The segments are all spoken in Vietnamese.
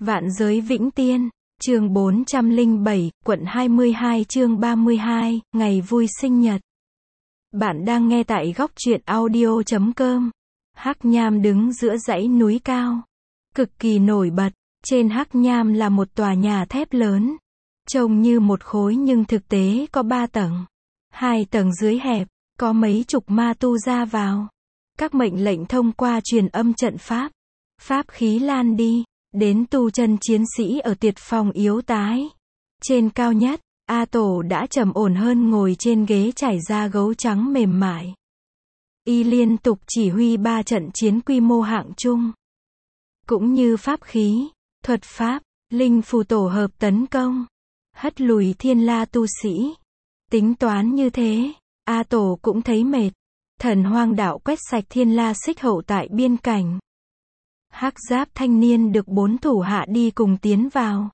Vạn giới vĩnh tiên, chương 407, quận 22 chương 32, ngày vui sinh nhật. Bạn đang nghe tại góc truyện audio.com. Hắc Nham đứng giữa dãy núi cao, cực kỳ nổi bật. Trên Hắc Nham là một tòa nhà thép lớn, trông như một khối nhưng thực tế có 3 tầng. 2 tầng dưới hẹp, có mấy chục ma tu ra vào. Các mệnh lệnh thông qua truyền âm trận pháp. Pháp khí lan đi, đến tu chân chiến sĩ ở tuyệt phòng yếu tái. Trên cao nhất, A Tổ đã trầm ổn hơn ngồi trên ghế trải da gấu trắng mềm mại. Y liên tục chỉ huy 3 trận chiến quy mô hạng trung. Cũng như pháp khí, thuật pháp, linh phù tổ hợp tấn công, hất lùi thiên la tu sĩ. Tính toán như thế, A Tổ cũng thấy mệt. Thần hoang đạo quét sạch thiên la xích hậu tại biên cảnh. Hắc giáp thanh niên được 4 thủ hạ đi cùng tiến vào.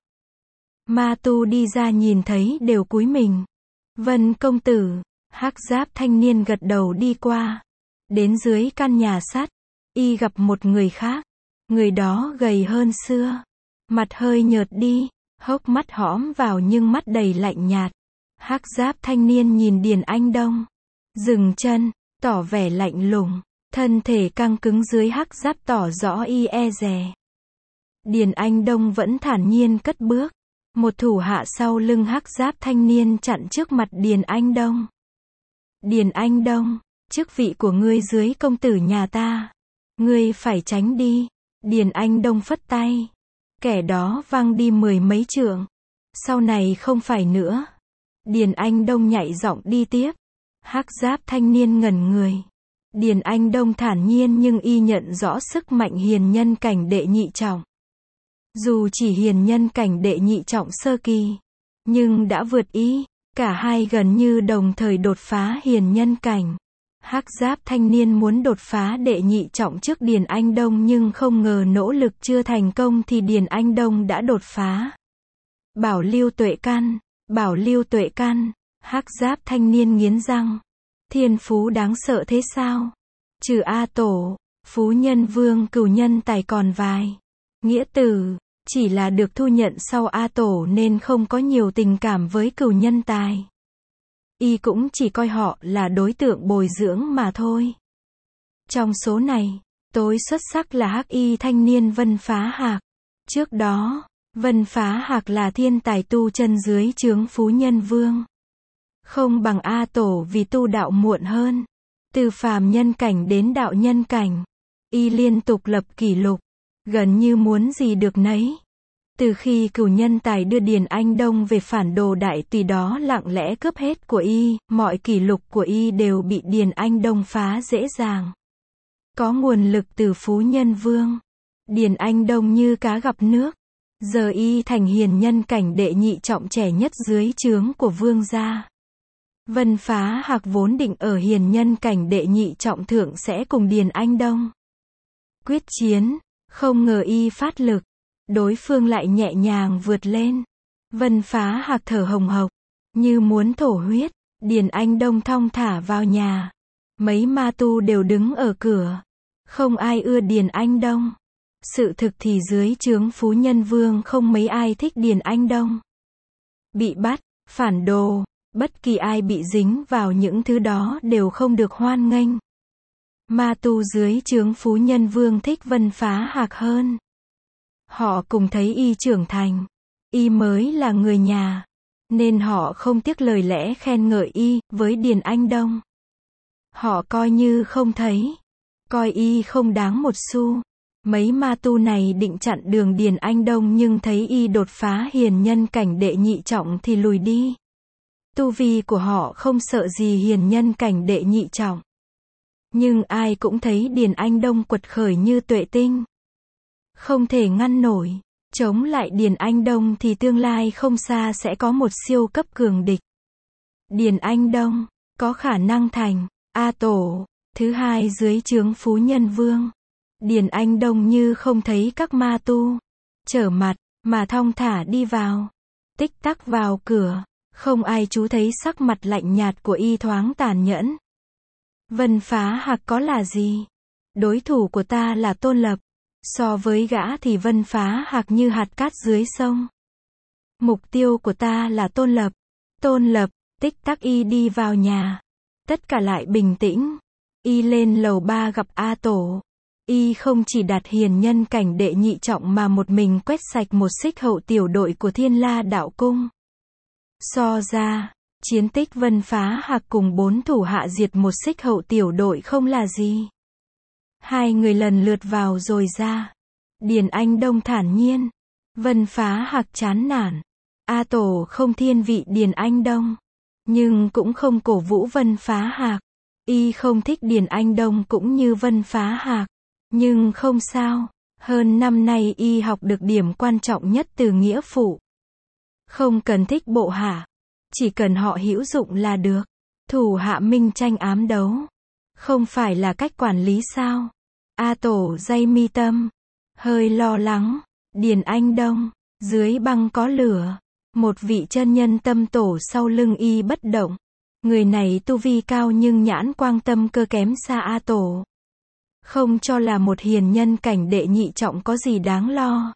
Ma tu đi ra nhìn thấy đều cúi mình. Vân công tử. Hắc giáp thanh niên gật đầu đi qua. Đến dưới căn nhà sắt, y gặp một người khác. Người đó gầy hơn xưa, mặt hơi nhợt đi, hốc mắt hõm vào nhưng mắt đầy lạnh nhạt. Hắc giáp thanh niên nhìn Điền Anh Đông, dừng chân, tỏ vẻ lạnh lùng. Thân thể căng cứng dưới hắc giáp tỏ rõ y e dè. Điền Anh Đông vẫn thản nhiên cất bước. Một thủ hạ sau lưng hắc giáp thanh niên chặn trước mặt Điền Anh Đông. Điền Anh Đông, chức vị của ngươi dưới công tử nhà ta, ngươi phải tránh đi. Điền Anh Đông phất tay. Kẻ đó văng đi 10 mấy trượng. Sau này không phải nữa. Điền Anh Đông nhạy giọng đi tiếp. Hắc giáp thanh niên ngẩn người. Điền Anh Đông thản nhiên nhưng y nhận rõ sức mạnh hiền nhân cảnh đệ nhị trọng. Dù chỉ hiền nhân cảnh đệ nhị trọng sơ kỳ, nhưng đã vượt y. Cả hai gần như đồng thời đột phá hiền nhân cảnh. Hắc giáp thanh niên muốn đột phá đệ nhị trọng trước Điền Anh Đông nhưng không ngờ nỗ lực chưa thành công thì Điền Anh Đông đã đột phá. Bảo lưu tuệ căn, bảo lưu tuệ căn. Hắc giáp thanh niên nghiến răng. Thiên phú đáng sợ thế sao? Trừ A Tổ, phú nhân vương cửu nhân tài còn vài. Nghĩa tử, chỉ là được thu nhận sau A Tổ nên không có nhiều tình cảm với cửu nhân tài. Y cũng chỉ coi họ là đối tượng bồi dưỡng mà thôi. Trong số này, tối xuất sắc là hắc y thanh niên Vân Phá Hạc. Trước đó, Vân Phá Hạc là thiên tài tu chân dưới trướng phú nhân vương. Không bằng A Tổ vì tu đạo muộn hơn. Từ phàm nhân cảnh đến đạo nhân cảnh, y liên tục lập kỷ lục, gần như muốn gì được nấy. Từ khi cửu nhân tài đưa Điền Anh Đông về phản đồ đại tùy đó lặng lẽ cướp hết của y, mọi kỷ lục của y đều bị Điền Anh Đông phá dễ dàng. Có nguồn lực từ phú nhân vương, Điền Anh Đông như cá gặp nước. Giờ y thành hiền nhân cảnh đệ nhị trọng trẻ nhất dưới trướng của vương gia. Vân Phá Hạc vốn định ở hiền nhân cảnh đệ nhị trọng thượng sẽ cùng Điền Anh Đông quyết chiến, không ngờ y phát lực, đối phương lại nhẹ nhàng vượt lên. Vân Phá Hạc thở hồng hộc, như muốn thổ huyết. Điền Anh Đông thong thả vào nhà. Mấy ma tu đều đứng ở cửa. Không ai ưa Điền Anh Đông. Sự thực thì dưới trướng phú nhân vương không mấy ai thích Điền Anh Đông. Bị bắt, phản đồ, bất kỳ ai bị dính vào những thứ đó đều không được hoan nghênh. Ma tu dưới trướng phú nhân vương thích Vân Phá Hạc hơn. Họ cùng thấy y trưởng thành, y mới là người nhà, nên họ không tiếc lời lẽ khen ngợi y. Với Điền Anh Đông, họ coi như không thấy, coi y không đáng một xu. Mấy ma tu này định chặn đường Điền Anh Đông nhưng thấy y đột phá hiền nhân cảnh đệ nhị trọng thì lùi đi. Tu vi của họ không sợ gì hiền nhân cảnh đệ nhị trọng. Nhưng ai cũng thấy Điền Anh Đông quật khởi như tuệ tinh. Không thể ngăn nổi. Chống lại Điền Anh Đông thì tương lai không xa sẽ có một siêu cấp cường địch. Điền Anh Đông có khả năng thành A Tổ thứ hai dưới trướng phú nhân vương. Điền Anh Đông như không thấy các ma tu, trở mặt mà thong thả đi vào. Tích tắc vào cửa, không ai chú thấy sắc mặt lạnh nhạt của y thoáng tàn nhẫn. Vân Phá Hạc có là gì? Đối thủ của ta là Tôn Lập. So với gã thì Vân Phá Hạc như hạt cát dưới sông. Mục tiêu của ta là Tôn Lập. Tôn Lập, tích tắc y đi vào nhà. Tất cả lại bình tĩnh. Y lên lầu 3 gặp A Tổ. Y không chỉ đạt hiền nhân cảnh đệ nhị trọng mà một mình quét sạch một xích hậu tiểu đội của Thiên La Đạo Cung. So ra, chiến tích Vân Phá Hạc cùng 4 thủ hạ diệt một xích hậu tiểu đội không là gì. Hai người lần lượt vào rồi ra. Điền Anh Đông thản nhiên. Vân Phá Hạc chán nản. A Tổ không thiên vị Điền Anh Đông, nhưng cũng không cổ vũ Vân Phá Hạc. Y không thích Điền Anh Đông cũng như Vân Phá Hạc. Nhưng không sao, hơn năm nay y học được điểm quan trọng nhất từ nghĩa phụ. Không cần thích bộ hạ, chỉ cần họ hữu dụng là được. Thủ hạ minh tranh ám đấu, không phải là cách quản lý sao? A Tổ day mi tâm, hơi lo lắng. Điền Anh Đông, dưới băng có lửa. Một vị chân nhân tâm tổ sau lưng y bất động. Người này tu vi cao nhưng nhãn quang tâm cơ kém xa A Tổ. Không cho là một hiền nhân cảnh đệ nhị trọng có gì đáng lo.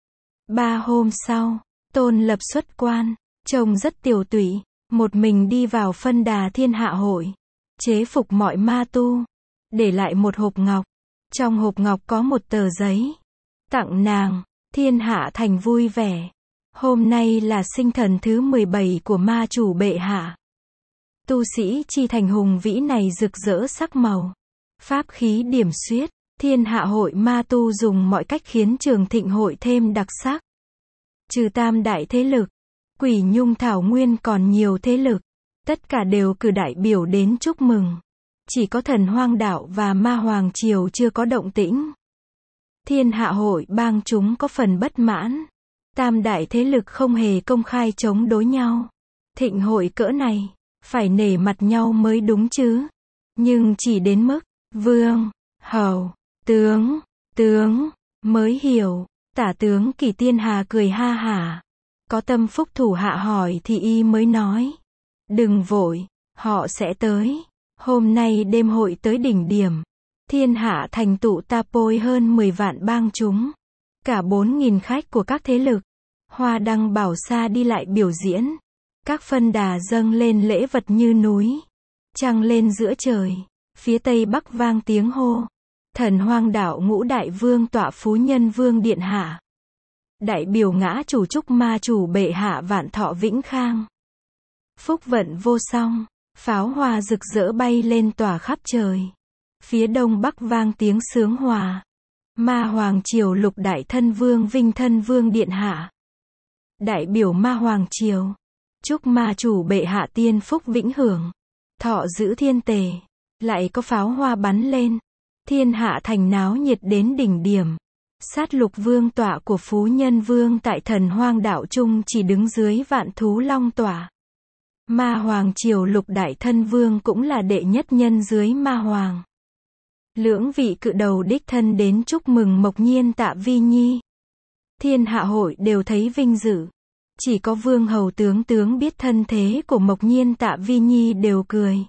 3 hôm sau, Tôn Lập xuất quan, trông rất tiều tụy, một mình đi vào phân đà Thiên Hạ Hội, chế phục mọi ma tu, để lại một hộp ngọc. Trong hộp ngọc có một tờ giấy, tặng nàng. Thiên Hạ Thành vui vẻ. Hôm nay là sinh thần thứ 17 của ma chủ bệ hạ. Tu sĩ chi thành hùng vĩ này rực rỡ sắc màu. Pháp khí điểm xuyết. Thiên Hạ Hội ma tu dùng mọi cách khiến Trường Thịnh Hội thêm đặc sắc. Trừ tam đại thế lực, Quỷ Nhung Thảo Nguyên còn nhiều thế lực. Tất cả đều cử đại biểu đến chúc mừng. Chỉ có Thần Hoang Đạo và Ma Hoàng Triều chưa có động tĩnh. Thiên Hạ Hội bang chúng có phần bất mãn. Tam đại thế lực không hề công khai chống đối nhau. Thịnh hội cỡ này, phải nể mặt nhau mới đúng chứ. Nhưng chỉ đến mức, vương, hầu, tướng, mới hiểu. Tả tướng Kỳ Tiên Hà cười ha hả. Có tâm phúc thủ hạ hỏi thì y mới nói. Đừng vội, họ sẽ tới. Hôm nay đêm hội tới đỉnh điểm. Thiên Hạ Thành tụ tapôi hơn 10 vạn bang chúng. Cả 4.000 khách của các thế lực. Hoa Đăng Bảo Sa đi lại biểu diễn. Các phân đà dâng lên lễ vật như núi. Trăng lên giữa trời. Phía tây bắc vang tiếng hô. Thần Hoang Đạo Ngũ Đại Vương tọa Phú Nhân Vương Điện Hạ. Đại biểu ngã chủ chúc ma chủ bệ hạ vạn thọ vĩnh khang. Phúc vận vô song. Pháo hoa rực rỡ bay lên tỏa khắp trời. Phía đông bắc vang tiếng sướng hòa. Ma Hoàng Triều Lục Đại Thân Vương Vinh Thân Vương Điện Hạ. Đại biểu Ma Hoàng Triều. Chúc ma chủ bệ hạ tiên phúc vĩnh hưởng. Thọ giữ thiên tề. Lại có pháo hoa bắn lên. Thiên Hạ Thành náo nhiệt đến đỉnh điểm. Sát Lục Vương tọa của Phú Nhân Vương tại Thần Hoang Đạo Trung chỉ đứng dưới Vạn Thú Long tọa. Ma Hoàng Triều Lục Đại Thân Vương cũng là đệ nhất nhân dưới Ma Hoàng. Lưỡng vị cự đầu đích thân đến chúc mừng Mộc Nhiên Tạ Vi Nhi. Thiên Hạ Hội đều thấy vinh dự. Chỉ có Vương Hầu tướng biết thân thế của Mộc Nhiên Tạ Vi Nhi đều cười.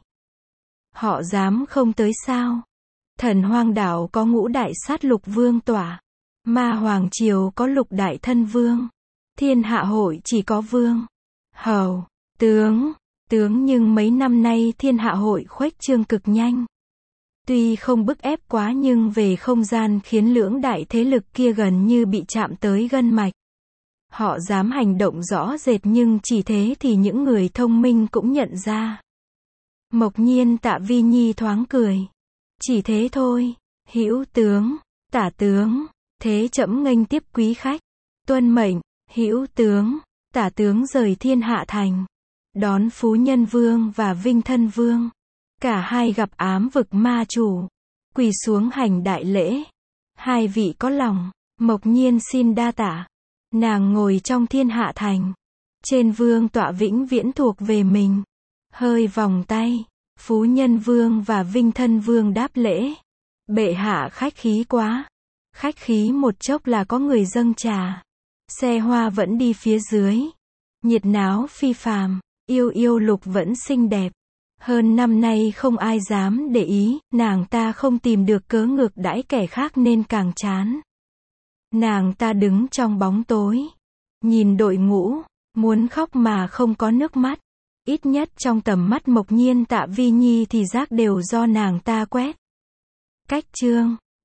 Họ dám không tới sao? Thần Hoang Đảo có Ngũ Đại Sát Lục Vương tọa. Ma Hoàng Triều có Lục Đại Thân Vương. Thiên Hạ Hội chỉ có Vương, Hầu, tướng nhưng mấy năm nay Thiên Hạ Hội khuếch trương cực nhanh. Tuy không bức ép quá nhưng về không gian khiến lưỡng đại thế lực kia gần như bị chạm tới gân mạch. Họ dám hành động rõ rệt nhưng chỉ thế thì những người thông minh cũng nhận ra. Mộc Nhiên Tạ Vi Nhi thoáng cười. Chỉ thế thôi, hữu tướng, tả tướng, thế trẫm nghênh tiếp quý khách. Tuân mệnh, hữu tướng, tả tướng rời Thiên Hạ Thành. Đón Phú Nhân Vương và Vinh Thân Vương. Cả hai gặp ám vực ma chủ. Quỳ xuống hành đại lễ. Hai vị có lòng, Mộc Nhiên xin đa tạ. Nàng ngồi trong Thiên Hạ Thành. Trên vương tọa vĩnh viễn thuộc về mình. Hơi vòng tay. Phú Nhân Vương và Vinh Thân Vương đáp lễ. Bệ hạ khách khí quá. Khách khí một chốc là có người dâng trà. Xe hoa vẫn đi phía dưới. Nhiệt náo phi phàm. Yêu Lục vẫn xinh đẹp. Hơn năm nay không ai dám để ý, nàng ta không tìm được cớ ngược đãi kẻ khác nên càng chán. Nàng ta đứng trong bóng tối, nhìn đội ngũ, muốn khóc mà không có nước mắt. Ít nhất trong tầm mắt Mộc Nhiên Tạ Vi Nhi thì rác đều do nàng ta quét. Cách chương